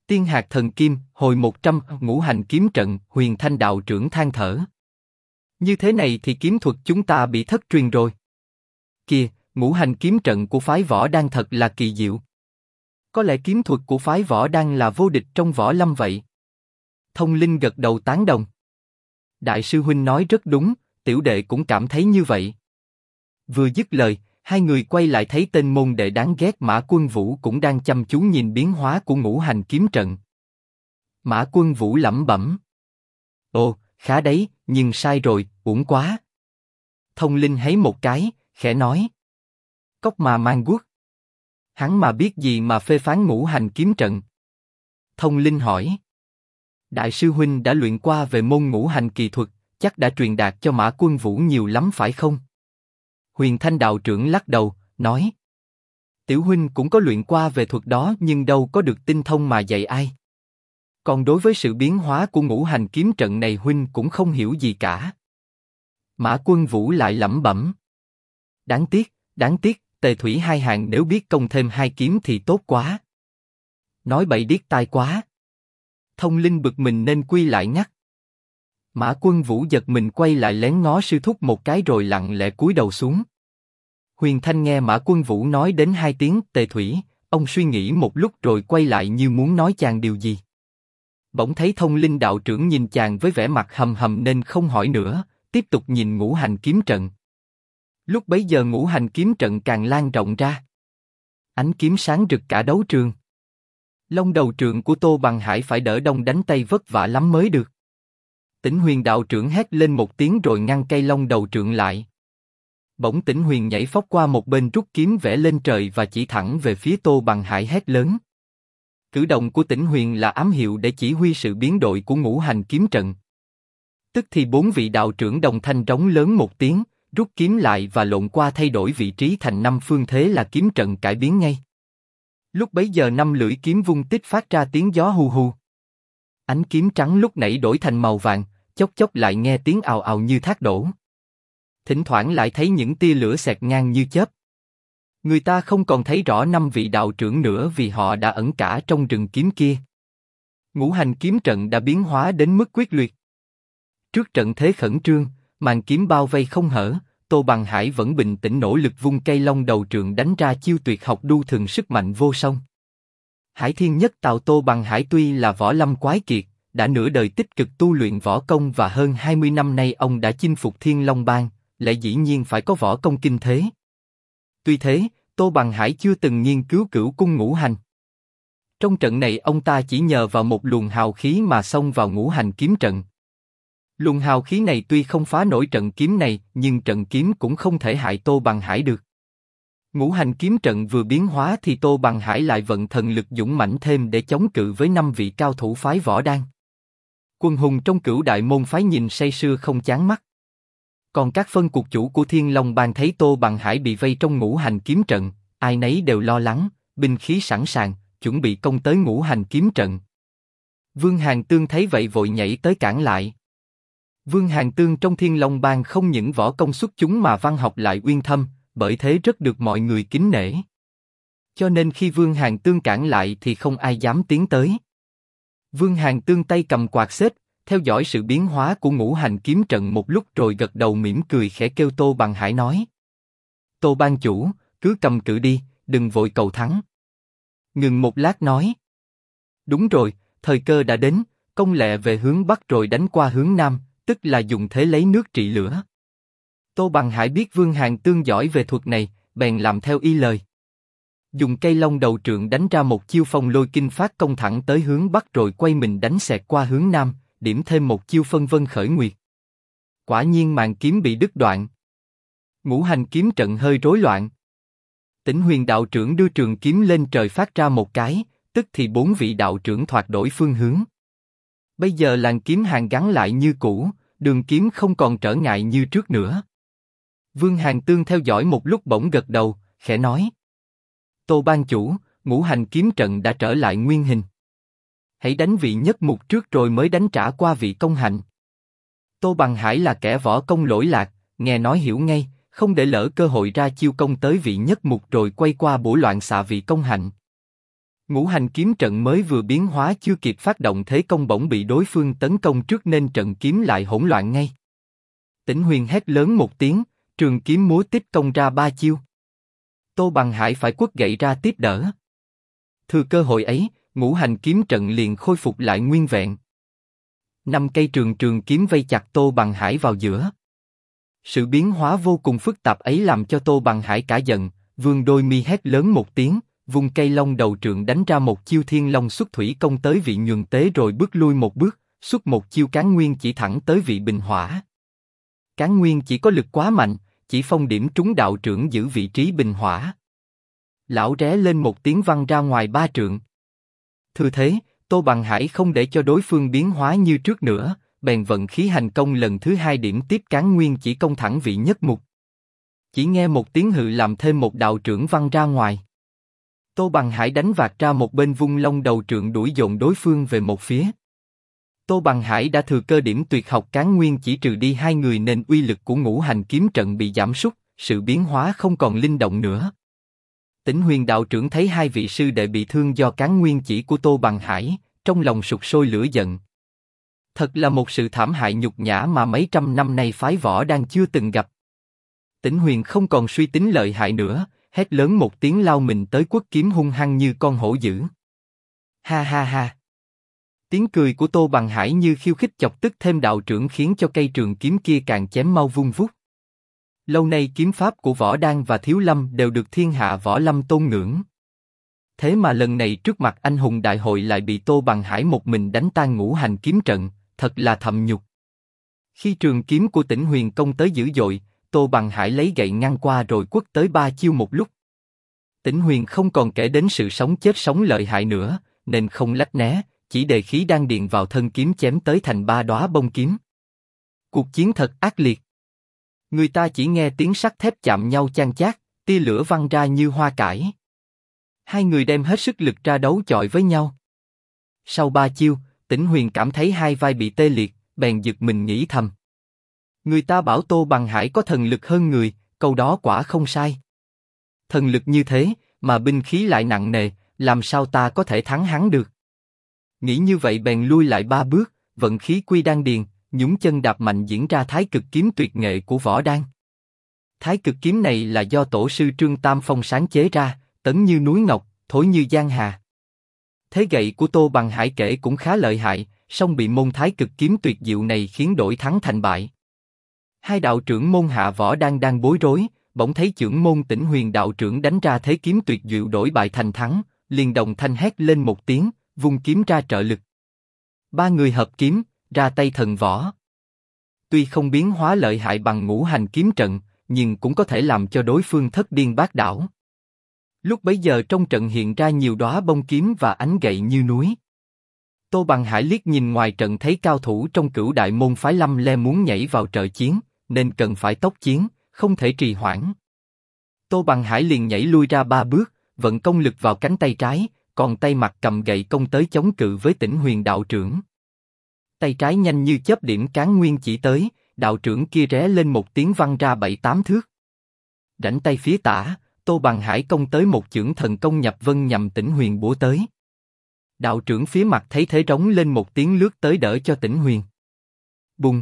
Tiên hạt thần kim, hồi 100, ngũ hành kiếm trận, Huyền Thanh đạo trưởng than thở. Như thế này thì kiếm thuật chúng ta bị thất truyền rồi. Kìa, ngũ hành kiếm trận của phái Võ Đan thật là kỳ diệu. Có lẽ kiếm thuật của phái Võ Đan là vô địch trong võ lâm vậy. Thông Linh gật đầu tán đồng. Đại sư huynh nói rất đúng, tiểu đệ cũng cảm thấy như vậy. Vừa dứt lời, hai người quay lại thấy tên môn đệ đáng ghét Mã Quân Vũ cũng đang chăm chú nhìn biến hóa của ngũ hành kiếm trận. Mã Quân Vũ lẩm bẩm. Ồ, khá đấy, nhưng sai rồi, uổng quá. Thông Linh háy một cái, khẽ nói. Cóc mà mang guốc. Hắn mà biết gì mà phê phán ngũ hành kiếm trận? Thông Linh hỏi. Đại sư huynh đã luyện qua về môn ngũ hành kỳ thuật, chắc đã truyền đạt cho Mã Quân Vũ nhiều lắm phải không? Huyền Thanh đạo trưởng lắc đầu, nói. Tiểu huynh cũng có luyện qua về thuật đó nhưng đâu có được tinh thông mà dạy ai. Còn đối với sự biến hóa của ngũ hành kiếm trận này huynh cũng không hiểu gì cả. Mã Quân Vũ lại lẩm bẩm. Đáng tiếc, Tề Thủy hai hàng nếu biết công thêm hai kiếm thì tốt quá. Nói bậy điếc tai quá. Thông Linh bực mình nên quy lại ngắt. Mã Quân Vũ giật mình quay lại lén ngó sư thúc một cái rồi lặng lẽ cúi đầu xuống. Huyền Thanh nghe Mã Quân Vũ nói đến hai tiếng Tề Thủy, ông suy nghĩ một lúc rồi quay lại như muốn nói chàng điều gì. Bỗng thấy Thông Linh đạo trưởng nhìn chàng với vẻ mặt hầm hầm nên không hỏi nữa, tiếp tục nhìn ngũ hành kiếm trận. Lúc bấy giờ ngũ hành kiếm trận càng lan rộng ra. Ánh kiếm sáng rực cả đấu trường. Long đầu trượng của Tô Bằng Hải phải đỡ đông đánh tay vất vả lắm mới được. Tĩnh Huyền đạo trưởng hét lên một tiếng rồi ngăn cây long đầu trượng lại. Bỗng Tĩnh Huyền nhảy phóc qua một bên rút kiếm vẽ lên trời và chỉ thẳng về phía Tô Bằng Hải hét lớn. Cử động của Tĩnh Huyền là ám hiệu để chỉ huy sự biến đổi của ngũ hành kiếm trận. Tức thì bốn vị đạo trưởng đồng thanh rống lớn một tiếng, rút kiếm lại và lộn qua thay đổi vị trí thành năm phương thế là kiếm trận cải biến ngay. Lúc bấy giờ năm lưỡi kiếm vung tích phát ra tiếng gió hù hù. Ánh kiếm trắng lúc nãy đổi thành màu vàng, chốc chốc lại nghe tiếng ào ào như thác đổ. Thỉnh thoảng lại thấy những tia lửa xẹt ngang như chớp. Người ta không còn thấy rõ năm vị đạo trưởng nữa vì họ đã ẩn cả trong rừng kiếm kia. Ngũ hành kiếm trận đã biến hóa đến mức quyết liệt. Trước trận thế khẩn trương, màn kiếm bao vây không hở, Tô Bằng Hải vẫn bình tĩnh nỗ lực vung cây long đầu trượng đánh ra chiêu tuyệt học đu thường sức mạnh vô song. Hải Thiên Nhất Tào Tô Bằng Hải tuy là võ lâm quái kiệt, đã nửa đời tích cực tu luyện võ công và hơn 20 năm nay ông đã chinh phục Thiên Long Bang, lẽ dĩ nhiên phải có võ công kinh thế. Tuy thế, Tô Bằng Hải chưa từng nghiên cứu cửu cung ngũ hành. Trong trận này ông ta chỉ nhờ vào một luồng hào khí mà xông vào ngũ hành kiếm trận. Luồng hào khí này tuy không phá nổi trận kiếm này, nhưng trận kiếm cũng không thể hại Tô Bằng Hải được. Ngũ hành kiếm trận vừa biến hóa thì Tô Bằng Hải lại vận thần lực dũng mãnh thêm để chống cự với năm vị cao thủ phái Võ Đan. Quân hùng trong Cửu Đại môn phái nhìn say sưa không chán mắt. Còn các phân cuộc chủ của Thiên Long Bang thấy Tô Bằng Hải bị vây trong ngũ hành kiếm trận, ai nấy đều lo lắng, binh khí sẵn sàng, chuẩn bị công tới ngũ hành kiếm trận. Vương Hàn Tương thấy vậy vội nhảy tới cản lại. Vương Hàn Tương trong Thiên Long Bang không những võ công xuất chúng mà văn học lại uyên thâm, bởi thế rất được mọi người kính nể. Cho nên khi Vương Hàn Tương cản lại thì không ai dám tiến tới. Vương Hàn Tương tay cầm quạt xếp, theo dõi sự biến hóa của ngũ hành kiếm trận một lúc rồi gật đầu mỉm cười khẽ kêu Tô Bằng Hải nói. Tô ban chủ, cứ cầm cự đi, đừng vội cầu thắng. Ngừng một lát nói. Đúng rồi, thời cơ đã đến, công lẹ về hướng Bắc rồi đánh qua hướng Nam, tức là dùng thế lấy nước trị lửa. Tô Bằng Hải biết Vương Hàn Tương giỏi về thuật này, bèn làm theo y lời. Dùng cây long đầu trượng đánh ra một chiêu phong lôi kinh phát công thẳng tới hướng Bắc rồi quay mình đánh xẹt qua hướng Nam, điểm thêm một chiêu phân vân khởi nguyệt. Quả nhiên màn kiếm bị đứt đoạn. Ngũ hành kiếm trận hơi rối loạn. Tĩnh Huyền đạo trưởng đưa trường kiếm lên trời phát ra một cái, tức thì bốn vị đạo trưởng thoạt đổi phương hướng. Bây giờ làn kiếm hàng gắn lại như cũ, đường kiếm không còn trở ngại như trước nữa. Vương Hàn Tương theo dõi một lúc bỗng gật đầu, khẽ nói. Tô ban chủ, ngũ hành kiếm trận đã trở lại nguyên hình. Hãy đánh vị nhất mục trước rồi mới đánh trả qua vị công hạnh. Tô Bằng Hải là kẻ võ công lỗi lạc, nghe nói hiểu ngay, không để lỡ cơ hội ra chiêu công tới vị nhất mục rồi quay qua bổ loạn xạ vị công hạnh. Ngũ hành kiếm trận mới vừa biến hóa chưa kịp phát động thế công bỗng bị đối phương tấn công trước nên trận kiếm lại hỗn loạn ngay. Tĩnh Huyền hét lớn một tiếng, trường kiếm múa tích công ra 3 chiêu. Tô Bằng Hải phải quất gậy ra tiếp đỡ. Thừa cơ hội ấy, ngũ hành kiếm trận liền khôi phục lại nguyên vẹn. 5 cây trường kiếm vây chặt Tô Bằng Hải vào giữa. Sự biến hóa vô cùng phức tạp ấy làm cho Tô Bằng Hải cả giận, vương đôi mi hét lớn một tiếng, vung cây long đầu trượng đánh ra một chiêu thiên long xuất thủy công tới vị nhường tế rồi bước lui một bước, xuất một chiêu cán nguyên chỉ thẳng tới vị bình hỏa. Cán nguyên chỉ có lực quá mạnh, chỉ phong điểm trúng đạo trưởng giữ vị trí bình hỏa. Lão ré lên một tiếng văng ra ngoài 3 trượng. Thừa thế, Tô Bằng Hải không để cho đối phương biến hóa như trước nữa, bèn vận khí hành công lần thứ 2 điểm tiếp cán nguyên chỉ công thẳng vị nhất mục. Chỉ nghe một tiếng hự làm thêm một đạo trưởng văng ra ngoài. Tô Bằng Hải đánh vạt ra một bên vung long đầu trượng đuổi dồn đối phương về một phía. Tô Bằng Hải đã thừa cơ điểm tuyệt học cán nguyên chỉ trừ đi 2 người nên uy lực của ngũ hành kiếm trận bị giảm sút, sự biến hóa không còn linh động nữa. Tĩnh Huyền đạo trưởng thấy 2 vị sư đệ bị thương do cán nguyên chỉ của Tô Bằng Hải, trong lòng sục sôi lửa giận. Thật là một sự thảm hại nhục nhã mà mấy trăm năm nay phái võ đang chưa từng gặp. Tĩnh Huyền không còn suy tính lợi hại nữa, hét lớn một tiếng lao mình tới quất kiếm hung hăng như con hổ dữ. Ha ha ha! Tiếng cười của Tô Bằng Hải như khiêu khích chọc tức thêm đạo trưởng khiến cho cây trường kiếm kia càng chém mau vung vút. Lâu nay kiếm pháp của Võ Đan và Thiếu Lâm đều được thiên hạ võ lâm tôn ngưỡng. Thế mà lần này trước mặt anh hùng đại hội lại bị Tô Bằng Hải một mình đánh tan ngũ hành kiếm trận, thật là thầm nhục. Khi trường kiếm của Tĩnh Huyền công tới dữ dội, Tô Bằng Hải lấy gậy ngăn qua rồi quất tới 3 chiêu một lúc. Tĩnh Huyền không còn kể đến sự sống chết sống lợi hại nữa, nên không lách né, chỉ đề khí đan điền vào thân kiếm chém tới thành 3 đóa bông kiếm. Cuộc chiến thật ác liệt. Người ta chỉ nghe tiếng sắt thép chạm nhau chan chát, tia lửa văng ra như hoa cải. 2 người đem hết sức lực ra đấu chọi với nhau. Sau 3 chiêu, Tĩnh Huyền cảm thấy 2 vai bị tê liệt, bèn giật mình nghĩ thầm. Người ta bảo Tô Bằng Hải có thần lực hơn người, câu đó quả không sai. Thần lực như thế, mà binh khí lại nặng nề, làm sao ta có thể thắng hắn được? Nghĩ như vậy bèn lui lại 3 bước, vận khí quy đan điền, nhúng chân đạp mạnh diễn ra Thái Cực kiếm tuyệt nghệ của Võ Đan. Thái Cực kiếm này là do tổ sư Trương Tam Phong sáng chế ra, tấn như núi ngọc, thối như giang hà. Thế gậy của Tô Bằng Hải kể cũng khá lợi hại, song bị môn Thái Cực kiếm tuyệt diệu này khiến đổi thắng thành bại. 2 đạo trưởng môn hạ Võ Đan đang bối rối, bỗng thấy trưởng môn Tĩnh Huyền đạo trưởng đánh ra thế kiếm tuyệt diệu đổi bại thành thắng, liền đồng thanh hét lên một tiếng, vung kiếm ra trợ lực. 3 người hợp kiếm, ra tay thần võ. Tuy không biến hóa lợi hại bằng ngũ hành kiếm trận, nhưng cũng có thể làm cho đối phương thất điên bát đảo. Lúc bấy giờ trong trận hiện ra nhiều đóa bông kiếm và ánh gậy như núi. Tô Bằng Hải liếc nhìn ngoài trận thấy cao thủ trong Cửu đại môn phái Lâm Le muốn nhảy vào trợ chiến, nên cần phải tốc chiến, không thể trì hoãn. Tô Bằng Hải liền nhảy lui ra 3 bước, vận công lực vào cánh tay trái, còn tay mặt cầm gậy công tới chống cự với Tĩnh Huyền đạo trưởng. Tay trái nhanh như chớp điểm cán nguyên chỉ tới, đạo trưởng kia ré lên một tiếng văng ra 7-8 thước. Rảnh tay phía tả, Tô Bằng Hải công tới một chưởng thần công nhập vân nhằm Tĩnh Huyền búa tới. Đạo trưởng phía mặt thấy thế rống lên một tiếng lướt tới đỡ cho Tĩnh Huyền. Bùng!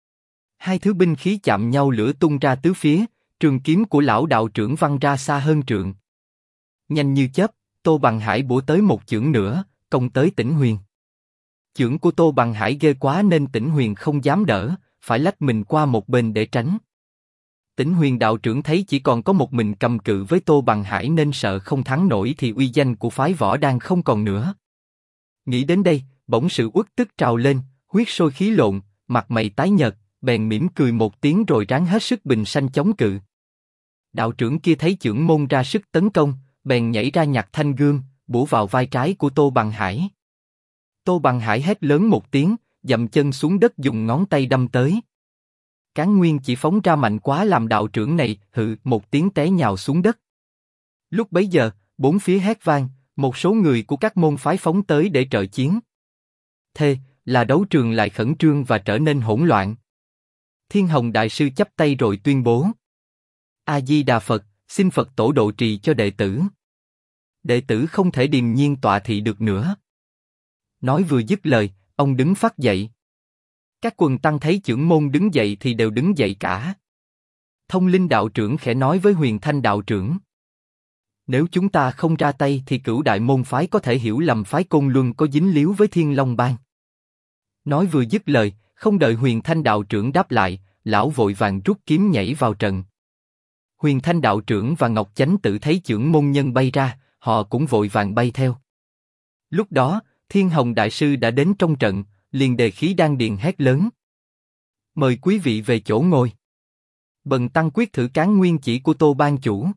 2 thứ binh khí chạm nhau lửa tung ra tứ phía, trường kiếm của lão đạo trưởng văng ra xa hơn trượng. Nhanh như chớp, Tô Bằng Hải búa tới một chưởng nữa, công tới Tĩnh Huyền. Chưởng của Tô Bằng Hải ghê quá nên Tĩnh Huyền không dám đỡ, phải lách mình qua một bên để tránh. Tĩnh Huyền đạo trưởng thấy chỉ còn có một mình cầm cự với Tô Bằng Hải nên sợ không thắng nổi thì uy danh của phái Võ Đan không còn nữa. Nghĩ đến đây, bỗng sự uất tức trào lên, huyết sôi khí lộn, mặt mày tái nhợt, bèn mỉm cười một tiếng rồi ráng hết sức bình sanh chống cự. Đạo trưởng kia thấy chưởng môn ra sức tấn công, bèn nhảy ra nhặt thanh gươm, bổ vào vai trái của Tô Bằng Hải. Tô Bằng Hải hét lớn một tiếng, dậm chân xuống đất dùng ngón tay đâm tới. Cán nguyên chỉ phóng ra mạnh quá làm đạo trưởng này hự một tiếng té nhào xuống đất. Lúc bấy giờ, bốn phía hét vang, một số người của các môn phái phóng tới để trợ chiến. Thế là đấu trường lại khẩn trương và trở nên hỗn loạn. Thiên Hồng đại sư chắp tay rồi tuyên bố: A Di Đà Phật, xin Phật tổ độ trì cho đệ tử. Đệ tử không thể điềm nhiên tọa thị được nữa. Nói vừa dứt lời, ông đứng phắt dậy. Các quần tăng thấy trưởng môn đứng dậy thì đều đứng dậy cả. Thông Linh đạo trưởng khẽ nói với Huyền Thanh đạo trưởng. Nếu chúng ta không ra tay thì Cửu Đại môn phái có thể hiểu lầm phái Côn Luân có dính líu với Thiên Long Bang. Nói vừa dứt lời, không đợi Huyền Thanh đạo trưởng đáp lại, lão vội vàng rút kiếm nhảy vào trận. Huyền Thanh đạo trưởng và Ngọc Chánh Tử thấy trưởng môn nhân bay ra, họ cũng vội vàng bay theo. Lúc đó, Thiên Hồng đại sư đã đến trong trận, liền đề khí đan điền hét lớn. Mời quý vị về chỗ ngồi. Bần tăng quyết thử cán nguyên chỉ của Tô ban chủ.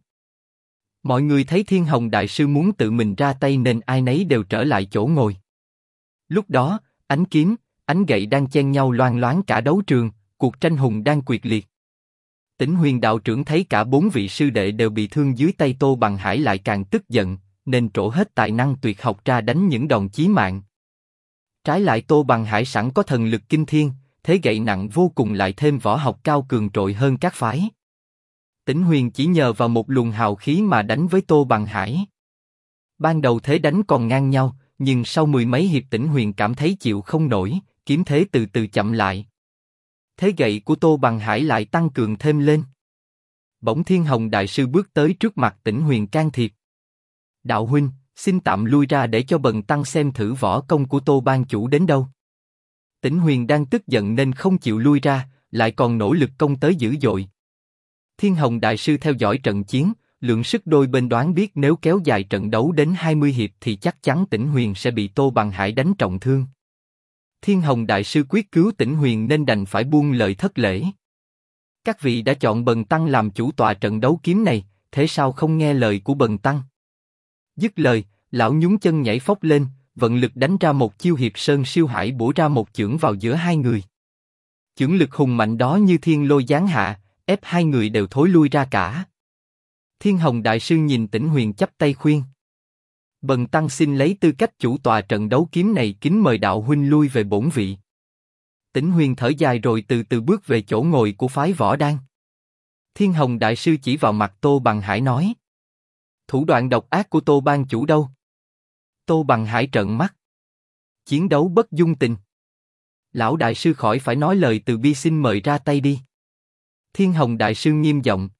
Mọi người thấy Thiên Hồng đại sư muốn tự mình ra tay nên ai nấy đều trở lại chỗ ngồi. Lúc đó, ánh kiếm, ánh gậy đang chen nhau loang loáng cả đấu trường, cuộc tranh hùng đang quyết liệt. Tĩnh Huyền đạo trưởng thấy cả 4 vị sư đệ đều bị thương dưới tay Tô Bằng Hải lại càng tức giận, nên trổ hết tài năng tuyệt học ra đánh những đòn chí mạng. Trái lại Tô Bằng Hải sẵn có thần lực kinh thiên, thế gậy nặng vô cùng lại thêm võ học cao cường trội hơn các phái. Tĩnh Huyền chỉ nhờ vào một luồng hào khí mà đánh với Tô Bằng Hải. Ban đầu thế đánh còn ngang nhau, nhưng sau 10 mấy hiệp Tĩnh Huyền cảm thấy chịu không nổi, kiếm thế từ từ chậm lại. Thế gậy của Tô Bằng Hải lại tăng cường thêm lên. Bỗng Thiên Hồng đại sư bước tới trước mặt Tĩnh Huyền can thiệp. Đạo huynh, xin tạm lui ra để cho bần tăng xem thử võ công của Tô ban chủ đến đâu. Tĩnh Huyền đang tức giận nên không chịu lui ra, lại còn nỗ lực công tới dữ dội. Thiên Hồng đại sư theo dõi trận chiến, lượng sức đôi bên đoán biết nếu kéo dài trận đấu đến 20 hiệp thì chắc chắn Tĩnh Huyền sẽ bị Tô Bằng Hải đánh trọng thương. Thiên Hồng đại sư quyết cứu Tĩnh Huyền nên đành phải buông lời thất lễ. Các vị đã chọn bần tăng làm chủ tọa trận đấu kiếm này, thế sao không nghe lời của bần tăng? Dứt lời, lão nhún chân nhảy phóc lên, vận lực đánh ra một chiêu hiệp sơn siêu hải bổ ra một chưởng vào giữa hai người. Chưởng lực hùng mạnh đó như thiên lôi giáng hạ, ép hai người đều thối lui ra cả. Thiên Hồng đại sư nhìn Tĩnh Huyền chắp tay khuyên. Bần tăng xin lấy tư cách chủ tọa trận đấu kiếm này kính mời đạo huynh lui về bổn vị. Tĩnh Huyền thở dài rồi từ từ bước về chỗ ngồi của phái Võ Đan. Thiên Hồng đại sư chỉ vào mặt Tô Bằng Hải nói. Thủ đoạn độc ác của Tô ban chủ đâu? Tô Bằng Hải trợn mắt. Chiến đấu bất dung tình. Lão đại sư khỏi phải nói lời từ bi, xin mời ra tay đi. Thiên Hồng đại sư nghiêm giọng.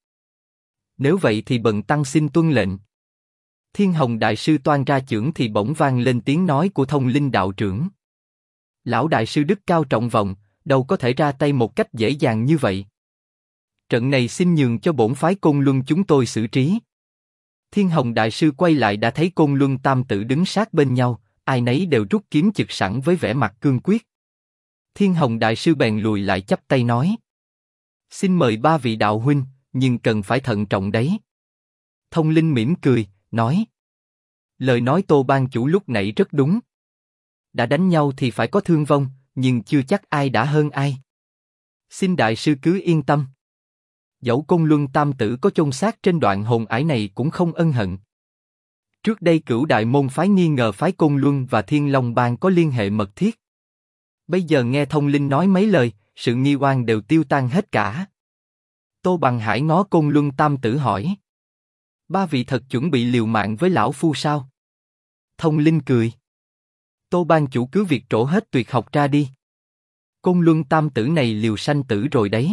Nếu vậy thì bần tăng xin tuân lệnh. Thiên Hồng đại sư toan ra chưởng thì bỗng vang lên tiếng nói của Thông Linh đạo trưởng. Lão đại sư đức cao trọng vọng, đâu có thể ra tay một cách dễ dàng như vậy. Trận này xin nhường cho bổn phái Côn Luân chúng tôi xử trí. Thiên Hồng đại sư quay lại đã thấy Côn Luân tam tử đứng sát bên nhau, ai nấy đều rút kiếm chực sẵn với vẻ mặt cương quyết. Thiên Hồng đại sư bèn lùi lại chắp tay nói. Xin mời ba vị đạo huynh, nhưng cần phải thận trọng đấy. Thông Linh mỉm cười, nói. Lời nói Tô ban chủ lúc nãy rất đúng. Đã đánh nhau thì phải có thương vong, nhưng chưa chắc ai đã hơn ai. Xin đại sư cứ yên tâm. Dẫu Côn Luân tam tử có chôn xác trên đoạn hồn ải này cũng không ân hận. Trước đây Cửu Đại môn phái nghi ngờ phái Côn Luân và Thiên Long bang có liên hệ mật thiết. Bây giờ nghe Thông Linh nói mấy lời, sự nghi oan đều tiêu tan hết cả. Tô Bằng Hải ngó Côn Luân tam tử hỏi. Ba vị thật chuẩn bị liều mạng với lão phu sao? Thông Linh cười. Tô ban chủ cứ việc trổ hết tuyệt học ra đi. Côn Luân tam tử này liều sanh tử rồi đấy.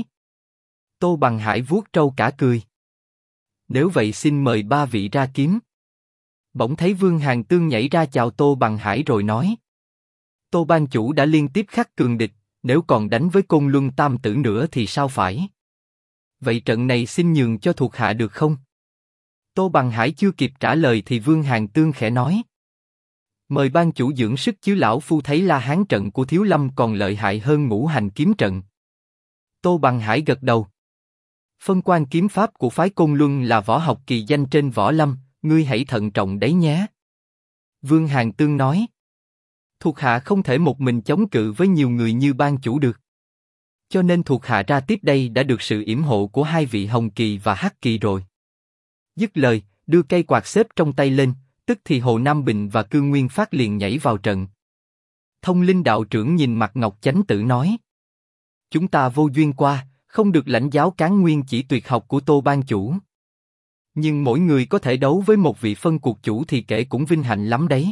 Tô Bằng Hải vuốt trâu cả cười. Nếu vậy xin mời ba vị ra kiếm. Bỗng thấy Vương Hàn Tương nhảy ra chào Tô Bằng Hải rồi nói. Tô ban chủ đã liên tiếp khắc cường địch, nếu còn đánh với Côn Luân tam tử nữa thì sao phải? Vậy trận này xin nhường cho thuộc hạ được không? Tô Bằng Hải chưa kịp trả lời thì Vương Hàn Tương khẽ nói. Mời ban chủ dưỡng sức chứ lão phu thấy La Hán trận của Thiếu Lâm còn lợi hại hơn Ngũ Hành kiếm trận. Tô Bằng Hải gật đầu. Phân quan kiếm pháp của phái Côn Luân là võ học kỳ danh trên võ lâm, ngươi hãy thận trọng đấy nhé. Vương Hàn Tương nói. Thuộc hạ không thể một mình chống cự với nhiều người như ban chủ được. Cho nên thuộc hạ ra tiếp đây đã được sự yểm hộ của hai vị Hồng Kỳ và Hắc Kỳ rồi. Dứt lời, đưa cây quạt xếp trong tay lên, tức thì Hồ Nam Bình và Cương Nguyên Phát liền nhảy vào trận. Thông Linh đạo trưởng nhìn mặt Ngọc Chánh Tử nói. Chúng ta vô duyên qua, không được lãnh giáo cán nguyên chỉ tuyệt học của Tô ban chủ. Nhưng mỗi người có thể đấu với một vị phân cuộc chủ thì kể cũng vinh hạnh lắm đấy.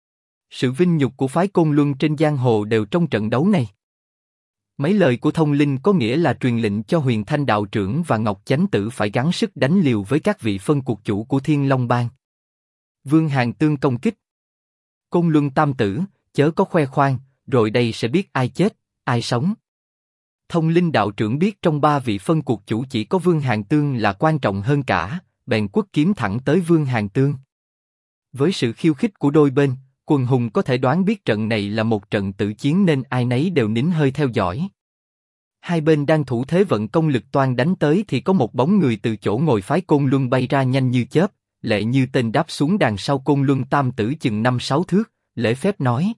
Sự vinh nhục của phái Côn Luân trên giang hồ đều trong trận đấu này. Mấy lời của Thông Linh có nghĩa là truyền lệnh cho Huyền Thanh đạo trưởng và Ngọc Chánh Tử phải gắng sức đánh liều với các vị phân cuộc chủ của Thiên Long Bang. Vương Hàn Tương công kích. Côn Luân tam tử, chớ có khoe khoang, rồi đây sẽ biết ai chết, ai sống. Thông Linh đạo trưởng biết trong ba vị phân cuộc chủ chỉ có Vương Hàn Tương là quan trọng hơn cả, bèn quất kiếm thẳng tới Vương Hàn Tương. Với sự khiêu khích của đôi bên, quần hùng có thể đoán biết trận này là một trận tử chiến nên ai nấy đều nín hơi theo dõi. Hai bên đang thủ thế vận công lực toan đánh tới thì có một bóng người từ chỗ ngồi phái Côn Luân bay ra nhanh như chớp, lẹ như tên đáp xuống đằng sau Côn Luân tam tử chừng 5-6 thước, lễ phép nói: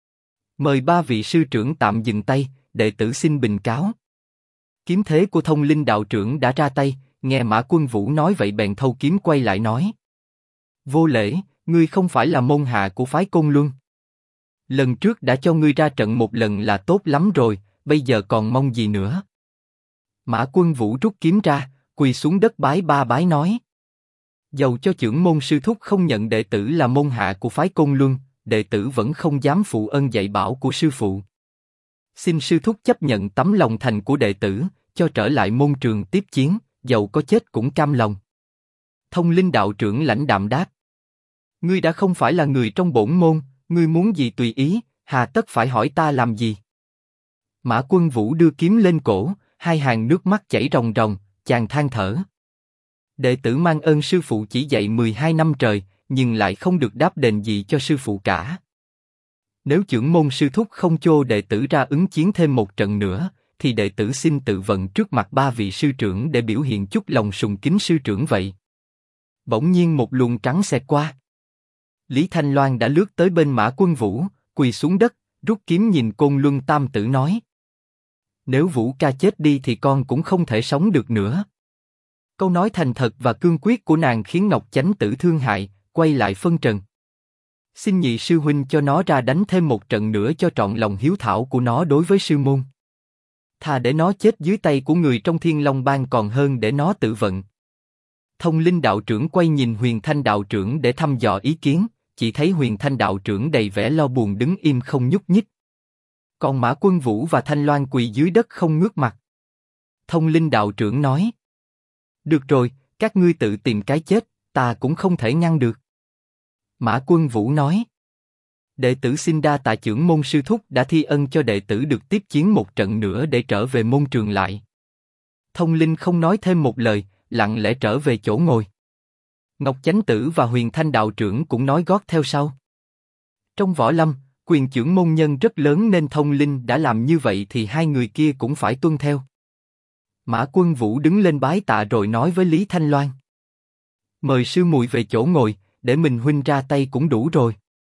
mời ba vị sư trưởng tạm dừng tay, đệ tử xin bình cáo. Kiếm thế của Thông Linh đạo trưởng đã ra tay, nghe Mã Quân Vũ nói vậy bèn thâu kiếm quay lại nói: vô lễ, ngươi không phải là môn hạ của phái Côn Luân. Lần trước đã cho ngươi ra trận một lần là tốt lắm rồi, bây giờ còn mong gì nữa? Mã Quân Vũ rút kiếm ra, quỳ xuống đất bái ba bái nói: dầu cho trưởng môn sư thúc không nhận đệ tử là môn hạ của phái Côn Luân, đệ tử vẫn không dám phụ ơn dạy bảo của sư phụ. Xin sư thúc chấp nhận tấm lòng thành của đệ tử, cho trở lại môn trường tiếp chiến, dầu có chết cũng cam lòng. Thông Linh đạo trưởng lãnh đạm đáp: ngươi đã không phải là người trong bổn môn, ngươi muốn gì tùy ý, hà tất phải hỏi ta làm gì? Mã Quân Vũ đưa kiếm lên cổ, hai hàng nước mắt chảy ròng ròng, chàng than thở: đệ tử mang ơn sư phụ chỉ dạy 12 năm trời, nhưng lại không được đáp đền gì cho sư phụ cả. Nếu trưởng môn sư thúc không cho đệ tử ra ứng chiến thêm một trận nữa, thì đệ tử xin tự vận trước mặt ba vị sư trưởng để biểu hiện chút lòng sùng kính sư trưởng vậy. Bỗng nhiên một luồng trắng xẹt qua. Lý Thanh Loan đã lướt tới bên Mã Quân Vũ, quỳ xuống đất, rút kiếm nhìn Côn Luân tam tử nói: nếu Vũ ca chết đi thì con cũng không thể sống được nữa. Câu nói thành thật và cương quyết của nàng khiến Ngọc Chánh Tử thương hại, quay lại phân trần: xin nhị sư huynh cho nó ra đánh thêm một trận nữa cho trọn lòng hiếu thảo của nó đối với sư môn. Thà để nó chết dưới tay của người trong Thiên Long Bang còn hơn để nó tự vận. Thông Linh đạo trưởng quay nhìn Huyền Thanh đạo trưởng để thăm dò ý kiến, chỉ thấy Huyền Thanh đạo trưởng đầy vẻ lo buồn đứng im không nhúc nhích. Còn Mã Quân Vũ và Thanh Loan quỳ dưới đất không ngước mặt. Thông Linh đạo trưởng nói: được rồi, các ngươi tự tìm cái chết, ta cũng không thể ngăn được. Mã Quân Vũ nói: đệ tử xin đa tạ trưởng môn sư thúc đã thi ân cho đệ tử được tiếp chiến một trận nữa để trở về môn trường lại. Thông Linh không nói thêm một lời, lặng lẽ trở về chỗ ngồi. Ngọc Chánh Tử và Huyền Thanh đạo trưởng cũng nói gót theo sau. Trong võ lâm, quyền trưởng môn nhân rất lớn nên Thông Linh đã làm như vậy thì hai người kia cũng phải tuân theo. Mã Quân Vũ đứng lên bái tạ rồi nói với Lý Thanh Loan: mời sư muội về chỗ ngồi, để mình huynh ra tay cũng đủ rồi.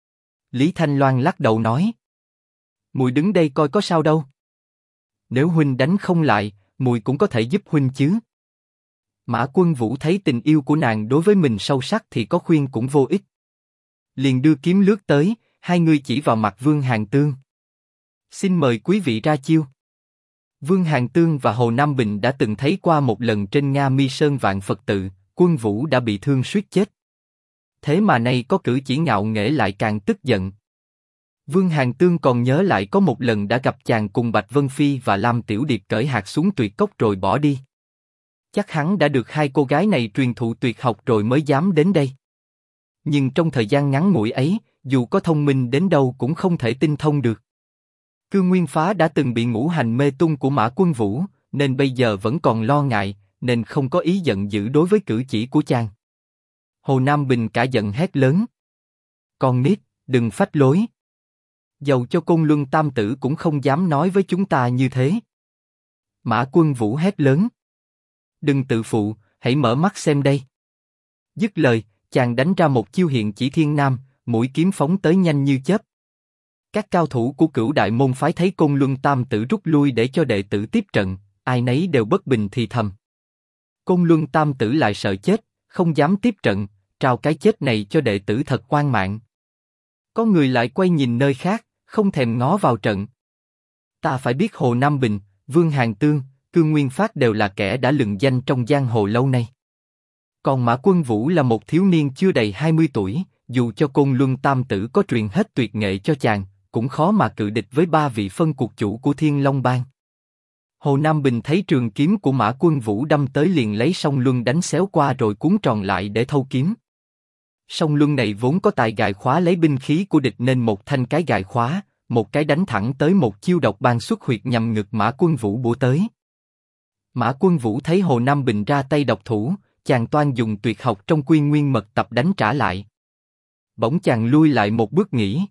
Lý Thanh Loan lắc đầu nói: muội đứng đây coi có sao đâu. Nếu huynh đánh không lại, muội cũng có thể giúp huynh chứ. Mã Quân Vũ thấy tình yêu của nàng đối với mình sâu sắc thì có khuyên cũng vô ích. Liền đưa kiếm lướt tới, hai người chỉ vào mặt Vương Hàn Tương: xin mời quý vị ra chiêu. Vương Hàn Tương và Hồ Nam Bình đã từng thấy qua một lần trên Nga Mi Sơn Vạn Phật Tự, Quân Vũ đã bị thương suýt chết. Thế mà nay có cử chỉ ngạo nghễ lại càng tức giận. Vương Hàn Tương còn nhớ lại có một lần đã gặp chàng cùng Bạch Vân Phi và Lam Tiểu Điệp cởi hạt xuống tuyệt cốc rồi bỏ đi. Chắc hắn đã được hai cô gái này truyền thụ tuyệt học rồi mới dám đến đây. Nhưng trong thời gian ngắn ngủi ấy, dù có thông minh đến đâu cũng không thể tinh thông được. Cư Nguyên Phá đã từng bị ngũ hành mê tung của Mã Quân Vũ, nên bây giờ vẫn còn lo ngại, nên không có ý giận dữ đối với cử chỉ của chàng. Hồ Nam Bình cả giận hét lớn: con nít, đừng phách lối. Dầu cho Côn Luân tam tử cũng không dám nói với chúng ta như thế. Mã Quân Vũ hét lớn: đừng tự phụ, hãy mở mắt xem đây. Dứt lời, chàng đánh ra một chiêu hiện chỉ thiên nam, mũi kiếm phóng tới nhanh như chớp. Các cao thủ của Cửu Đại môn phái thấy Côn Luân tam tử rút lui để cho đệ tử tiếp trận, ai nấy đều bất bình thì thầm. Côn Luân tam tử lại sợ chết, không dám tiếp trận, trao cái chết này cho đệ tử thật oan mạng. Có người lại quay nhìn nơi khác, không thèm ngó vào trận. Ta phải biết Hồ Nam Bình, Vương Hàn Tương, Cư Nguyên Phát đều là kẻ đã lừng danh trong giang hồ lâu nay. Còn Mã Quân Vũ là một thiếu niên chưa đầy 20 tuổi, dù cho Côn Luân Tam Tử có truyền hết tuyệt nghệ cho chàng, cũng khó mà cự địch với ba vị phân cuộc chủ của Thiên Long Bang. Hồ Nam Bình thấy trường kiếm của Mã Quân Vũ đâm tới liền lấy song luân đánh xéo qua rồi cuốn tròn lại để thâu kiếm. Song luân này vốn có tài gài khóa lấy binh khí của địch nên một thanh cái gài khóa, một cái đánh thẳng tới một chiêu độc ban xuất huyệt nhằm ngực Mã Quân Vũ bổ tới. Mã Quân Vũ thấy Hồ Nam Bình ra tay độc thủ, chàng toan dùng tuyệt học trong Quy Nguyên Mật Tập đánh trả lại. Bỗng chàng lui lại một bước nghĩ,